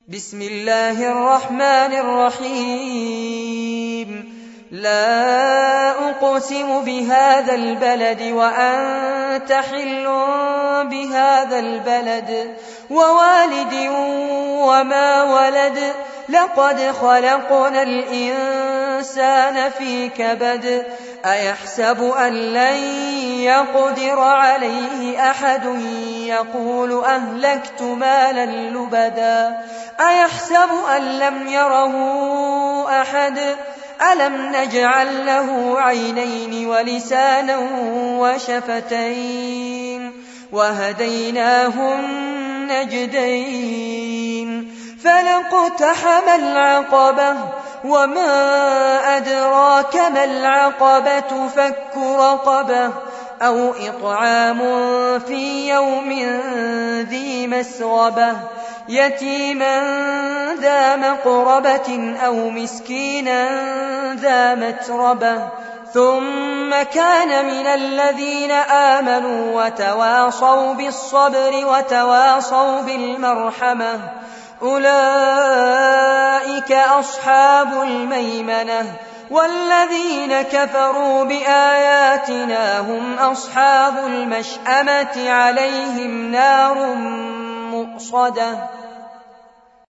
بسم الله الرحمن الرحيم لا أقسم بهذا البلد وأنت حل بهذا البلد ووالد وما ولد لقد خلقنا الإنسان في كبد أيحسب أن لن يقدر عليه أحد يقول أهلكت مالا لبدا أيحسب أن لم يره أحد ألم نجعل له عينين ولسانا وشفتين وهديناه النجدين فلاقتحم العقبة وما أدراك ما العقبة فك رقبة أو إطعام في يوم ذي مسغبة يتيما ذا مقربة أو مسكينا ذا متربة ثم كان من الذين آمنوا وتواصوا بالصبر وتواصوا بالمرحمة أولئك أصحاب الميمنة والذين كفروا بآياتنا هم أصحاب المشأمة عليهم نار مؤصدة